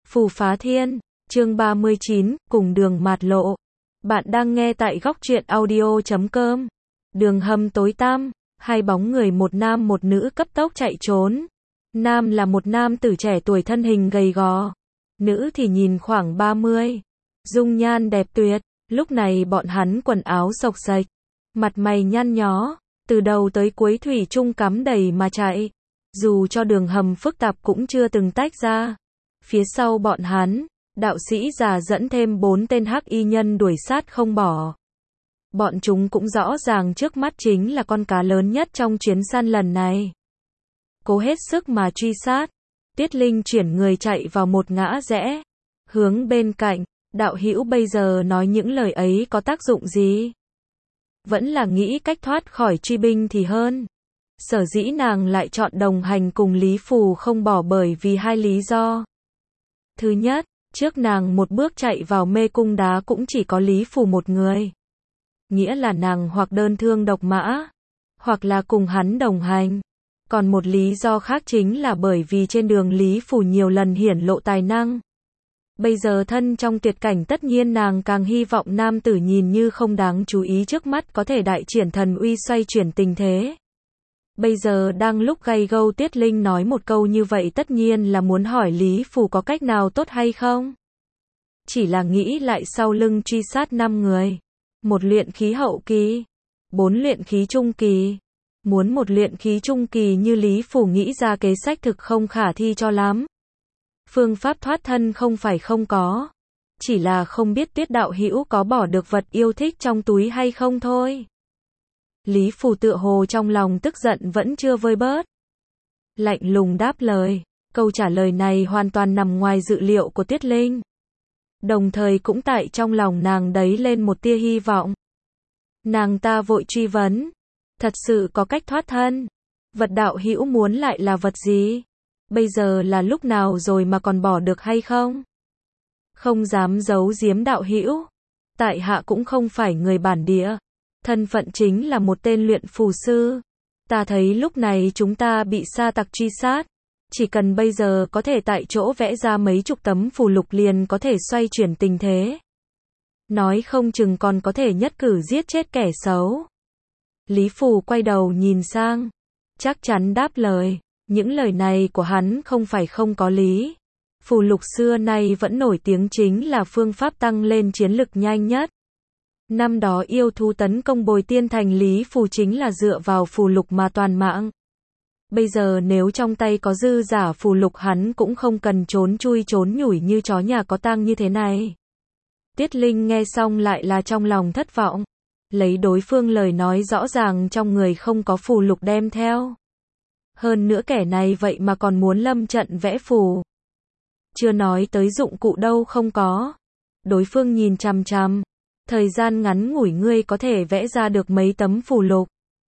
Phù phá thiên, chương 39, cùng đường mạt lộ. Bạn đang nghe tại góc truyện audio.com. Đường hầm tối tăm, hai bóng người một nam một nữ cấp tốc chạy trốn. Nam là một nam tử trẻ tuổi thân hình gầy gò. Nữ thì nhìn khoảng 30. Dung nhan đẹp tuyệt, lúc này bọn hắn quần áo xộc xệch. Mặt mày nhăn nhó, từ đầu tới cuối thủy chung cắm đầy mà chạy. Dù cho đường hầm phức tạp cũng chưa từng tách ra. Phía sau bọn hắn, đạo sĩ già dẫn thêm 4 tên hắc y nhân đuổi sát không bỏ. Bọn chúng cũng rõ ràng trước mắt chính là con cá lớn nhất trong chuyến săn lần này. Cố hết sức mà truy sát. Tiết Linh chuyển người chạy vào một ngã rẽ. Hướng bên cạnh, đạo hữu bây giờ nói những lời ấy có tác dụng gì? Vẫn là nghĩ cách thoát khỏi truy binh thì hơn. Sở dĩ nàng lại chọn đồng hành cùng Lý Phù không bỏ bởi vì hai lý do. Thứ nhất, trước nàng một bước chạy vào mê cung đá cũng chỉ có Lý Phù một người. Nghĩa là nàng hoặc đơn thương độc mã, hoặc là cùng hắn đồng hành. Còn một lý do khác chính là bởi vì trên đường Lý Phù nhiều lần hiển lộ tài năng. Bây giờ thân trong tuyệt cảnh tất nhiên nàng càng hy vọng nam tử nhìn như không đáng chú ý trước mắt có thể đại triển thần uy xoay chuyển tình thế. Bây giờ đang lúc gay gâu Tiết Linh nói một câu như vậy tất nhiên là muốn hỏi Lý Phù có cách nào tốt hay không. Chỉ là nghĩ lại sau lưng truy sát 5 người. 1 luyện khí hậu kỳ, 4 luyện khí trung kỳ. Muốn một luyện khí trung kỳ như Lý Phù nghĩ ra kế sách thực không khả thi cho lắm. Phương pháp thoát thân không phải không có. Chỉ là không biết Tiết đạo hữu có bỏ được vật yêu thích trong túi hay không thôi. Lý Phù tựa hồ trong lòng tức giận vẫn chưa vơi bớt. Lạnh lùng đáp lời. Câu trả lời này hoàn toàn nằm ngoài dự liệu của Tiết Linh. Đồng thời cũng tại trong lòng nàng đấy lên một tia hy vọng. Nàng ta vội truy vấn. Thật sự có cách thoát thân? Vật đạo hữu muốn lại là vật gì? Bây giờ là lúc nào rồi mà còn bỏ được hay không? Không dám giấu giếm đạo hữu. Tại hạ cũng không phải người bản địa. Thân phận chính là một tên luyện phù sư. Ta thấy lúc này chúng ta bị sa tặc truy sát. Chỉ cần bây giờ có thể tại chỗ vẽ ra mấy chục tấm phù lục liền có thể xoay chuyển tình thế. Nói không chừng còn có thể nhất cử giết chết kẻ xấu. Lý Phù quay đầu nhìn sang. Chắc chắn đáp lời. Những lời này của hắn không phải không có lý. Phù lục xưa nay vẫn nổi tiếng chính là phương pháp tăng lên chiến lực nhanh nhất. Năm đó yêu thú tấn công Bồi Tiên Thành Lý Phù chính là dựa vào phù lục mà toàn mạng. Bây giờ nếu trong tay có dư giả phù lục hắn cũng không cần trốn chui trốn nhủi như chó nhà có tang như thế này. Tiết Linh nghe xong lại là trong lòng thất vọng. Lấy đối phương lời nói rõ ràng trong người không có phù lục đem theo. Hơn nữa kẻ này vậy mà còn muốn lâm trận vẽ phù. Chưa nói tới dụng cụ đâu không có. Đối phương nhìn chằm chằm. Thời gian ngắn ngủi ngươi có thể vẽ ra được mấy tấm phù lục.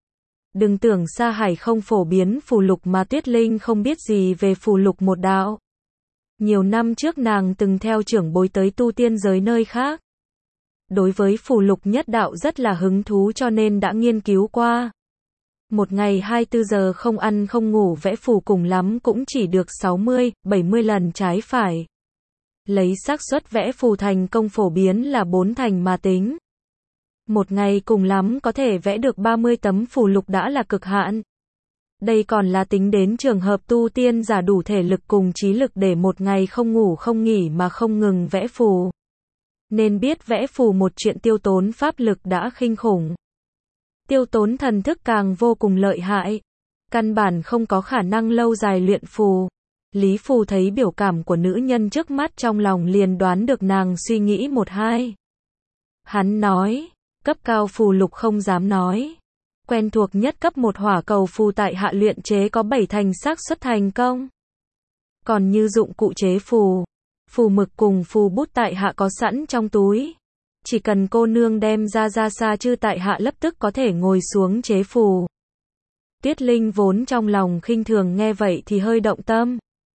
Đừng tưởng Sa Hải không phổ biến phù lục mà Tuyết Linh không biết gì về phù lục một đạo. Nhiều năm trước nàng từng theo trưởng bối tới tu tiên giới nơi khác. Đối với phù lục nhất đạo rất là hứng thú cho nên đã nghiên cứu qua. Một ngày 24 giờ không ăn không ngủ vẽ phù cùng lắm cũng chỉ được 60, 70 lần trái phải. Lấy xác suất vẽ phù thành công phổ biến là 4 thành mà tính. Một ngày cùng lắm có thể vẽ được 30 tấm phù lục đã là cực hạn. Đây còn là tính đến trường hợp tu tiên giả đủ thể lực cùng trí lực để một ngày không ngủ không nghỉ mà không ngừng vẽ phù. Nên biết vẽ phù một chuyện tiêu tốn pháp lực đã kinh khủng. Tiêu tốn thần thức càng vô cùng lợi hại. Căn bản không có khả năng lâu dài luyện phù. Lý Phù thấy biểu cảm của nữ nhân trước mắt trong lòng liền đoán được nàng suy nghĩ một hai. Hắn nói, cấp cao phù lục không dám nói. Quen thuộc nhất cấp 1 hỏa cầu phù tại hạ luyện chế có 7 thành xác suất thành công. Còn như dụng cụ chế phù, phù mực cùng phù bút tại hạ có sẵn trong túi. Chỉ cần cô nương đem ra xa chư tại hạ lập tức có thể ngồi xuống chế phù. Tiết Linh vốn trong lòng khinh thường nghe vậy thì hơi động tâm.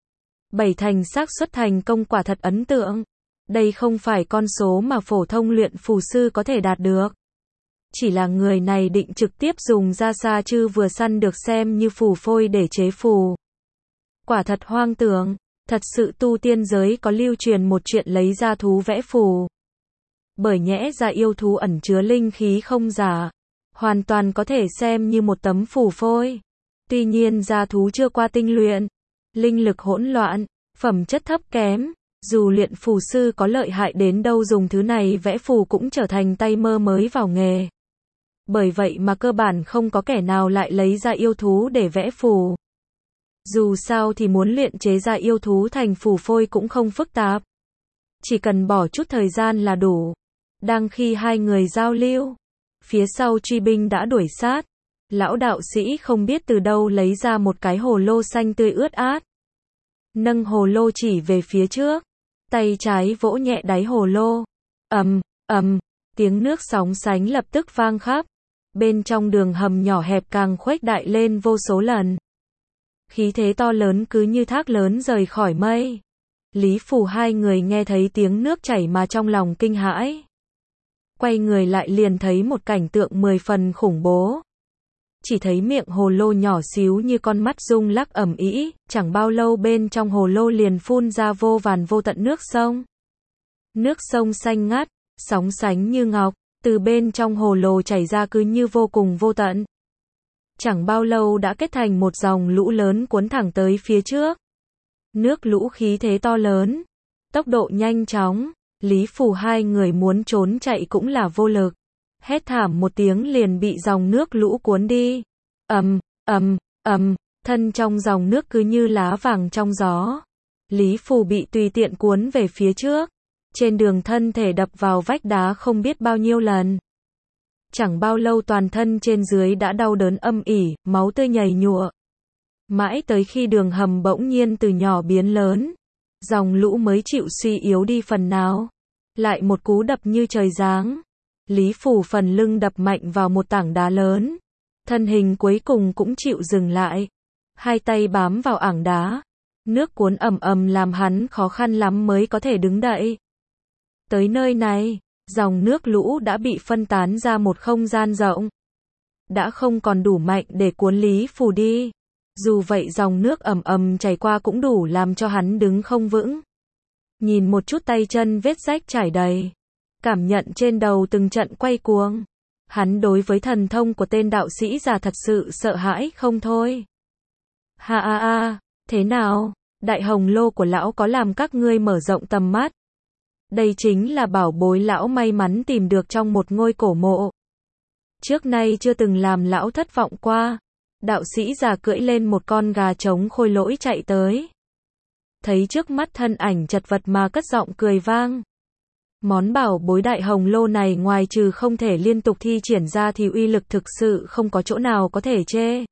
7 thành xác suất thành công quả thật ấn tượng. Đây không phải con số mà phổ thông luyện phù sư có thể đạt được. Chỉ là người này định trực tiếp dùng ra xa chư vừa săn được xem như phù phôi để chế phù. Quả thật hoang tưởng. Thật sự tu tiên giới có lưu truyền một chuyện lấy ra thú vẽ phù. Bởi nhẽ ra yêu thú ẩn chứa linh khí không giả, hoàn toàn có thể xem như một tấm phù phôi. Tuy nhiên gia thú chưa qua tinh luyện, linh lực hỗn loạn, phẩm chất thấp kém, dù luyện phù sư có lợi hại đến đâu dùng thứ này vẽ phù cũng trở thành tay mơ mới vào nghề. Bởi vậy mà cơ bản không có kẻ nào lại lấy ra yêu thú để vẽ phù. Dù sao thì muốn luyện chế ra yêu thú thành phù phôi cũng không phức tạp. Chỉ cần bỏ chút thời gian là đủ. Đang khi hai người giao lưu, phía sau truy binh đã đuổi sát. Lão đạo sĩ không biết từ đâu lấy ra một cái hồ lô xanh tươi ướt át. Nâng hồ lô chỉ về phía trước, tay trái vỗ nhẹ đáy hồ lô. Ầm, tiếng nước sóng sánh lập tức vang khắp. Bên trong đường hầm nhỏ hẹp càng khuếch đại lên vô số lần. Khí thế to lớn cứ như thác lớn rời khỏi mây. Lý Phù hai người nghe thấy tiếng nước chảy mà trong lòng kinh hãi. Quay người lại liền thấy một cảnh tượng 10 phần khủng bố. Chỉ thấy miệng hồ lô nhỏ xíu như con mắt rung lắc ầm ĩ, chẳng bao lâu bên trong hồ lô liền phun ra vô vàn vô tận nước sông. Nước sông xanh ngắt, sóng sánh như ngọc, từ bên trong hồ lô chảy ra cứ như vô cùng vô tận. Chẳng bao lâu đã kết thành một dòng lũ lớn cuốn thẳng tới phía trước. Nước lũ khí thế to lớn, tốc độ nhanh chóng, Lý Phù hai người muốn trốn chạy cũng là vô lực. Hét thảm một tiếng liền bị dòng nước lũ cuốn đi. Ầm, thân trong dòng nước cứ như lá vàng trong gió. Lý Phù bị tùy tiện cuốn về phía trước. Trên đường thân thể đập vào vách đá không biết bao nhiêu lần. Chẳng bao lâu toàn thân trên dưới đã đau đớn âm ỉ, máu tươi nhầy nhụa. Mãi tới khi đường hầm bỗng nhiên từ nhỏ biến lớn, dòng lũ mới chịu suy yếu đi phần nào. Lại một cú đập như trời giáng. Lý Phù phần lưng đập mạnh vào một tảng đá lớn. Thân hình cuối cùng cũng chịu dừng lại. Hai tay bám vào ảng đá. Nước cuốn ầm làm hắn khó khăn lắm mới có thể đứng dậy. Tới nơi này, dòng nước lũ đã bị phân tán ra một không gian rộng. Đã không còn đủ mạnh để cuốn Lý Phù đi. Dù vậy dòng nước ầm chảy qua cũng đủ làm cho hắn đứng không vững. Nhìn một chút tay chân vết rách trải đầy. Cảm nhận trên đầu từng trận quay cuồng. Hắn đối với thần thông của tên đạo sĩ già thật sự sợ hãi không thôi. Thế nào? Đại hồng lô của lão có làm các ngươi mở rộng tầm mắt. Đây chính là bảo bối lão may mắn tìm được trong một ngôi cổ mộ. Trước nay chưa từng làm lão thất vọng qua. Đạo sĩ già cưỡi lên một con gà trống khôi lỗi chạy tới. Thấy trước mắt thân ảnh chật vật mà cất giọng cười vang. Món bảo bối đại hồng lô này ngoài trừ không thể liên tục thi triển ra thì uy lực thực sự không có chỗ nào có thể chê.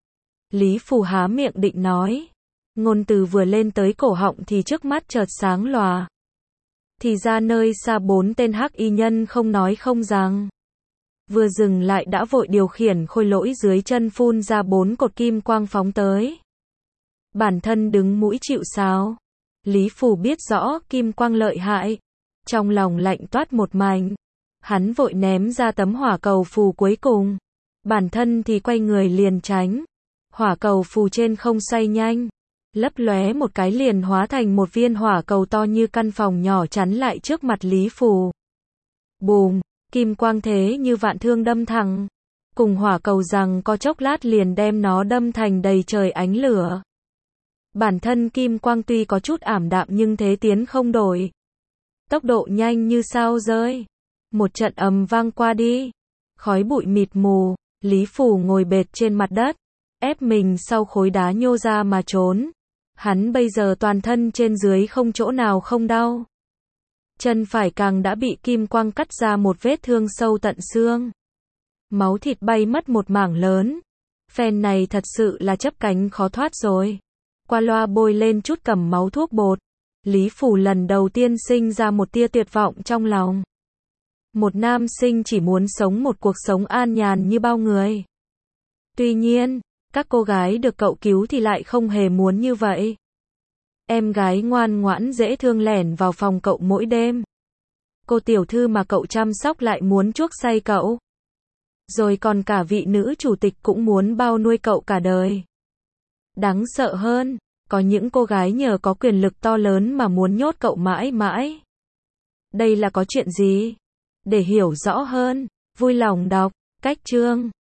Lý Phù há miệng định nói. Ngôn từ vừa lên tới cổ họng thì trước mắt chợt sáng lòa. Thì ra nơi xa 4 tên hắc y nhân không nói không rằng. Vừa dừng lại đã vội điều khiển khôi lỗi dưới chân phun ra 4 cột kim quang phóng tới. Bản thân đứng mũi chịu sào. Lý Phù biết rõ kim quang lợi hại. Trong lòng lạnh toát một mảnh. Hắn vội ném ra tấm hỏa cầu phù cuối cùng. Bản thân thì quay người liền tránh. Hỏa cầu phù trên không xoay nhanh. Lấp lóe một cái liền hóa thành một viên hỏa cầu to như căn phòng nhỏ chắn lại trước mặt Lý Phù. Bùm, kim quang thế như vạn thương đâm thẳng. Cùng hỏa cầu rằng có chốc lát liền đem nó đâm thành đầy trời ánh lửa. Bản thân kim quang tuy có chút ảm đạm nhưng thế tiến không đổi. Tốc độ nhanh như sao rơi. Một trận ầm vang qua đi. Khói bụi mịt mù, Lý Phù ngồi bệt trên mặt đất. Ép mình sau khối đá nhô ra mà trốn. Hắn bây giờ toàn thân trên dưới không chỗ nào không đau. Chân phải càng đã bị kim quang cắt ra một vết thương sâu tận xương. Máu thịt bay mất một mảng lớn. Phen này thật sự là chấp cánh khó thoát rồi. Qua loa bôi lên chút cầm máu thuốc bột. Lý Phù lần đầu tiên sinh ra một tia tuyệt vọng trong lòng. Một nam sinh chỉ muốn sống một cuộc sống an nhàn như bao người. Tuy nhiên, các cô gái được cậu cứu thì lại không hề muốn như vậy. Em gái ngoan ngoãn dễ thương lẻn vào phòng cậu mỗi đêm. Cô tiểu thư mà cậu chăm sóc lại muốn chuốc say cậu. Rồi còn cả vị nữ chủ tịch cũng muốn bao nuôi cậu cả đời. Đáng sợ hơn, Có những cô gái nhờ có quyền lực to lớn mà muốn nhốt cậu mãi mãi. Đây là có chuyện gì? Để hiểu rõ hơn, vui lòng đọc. Cách chương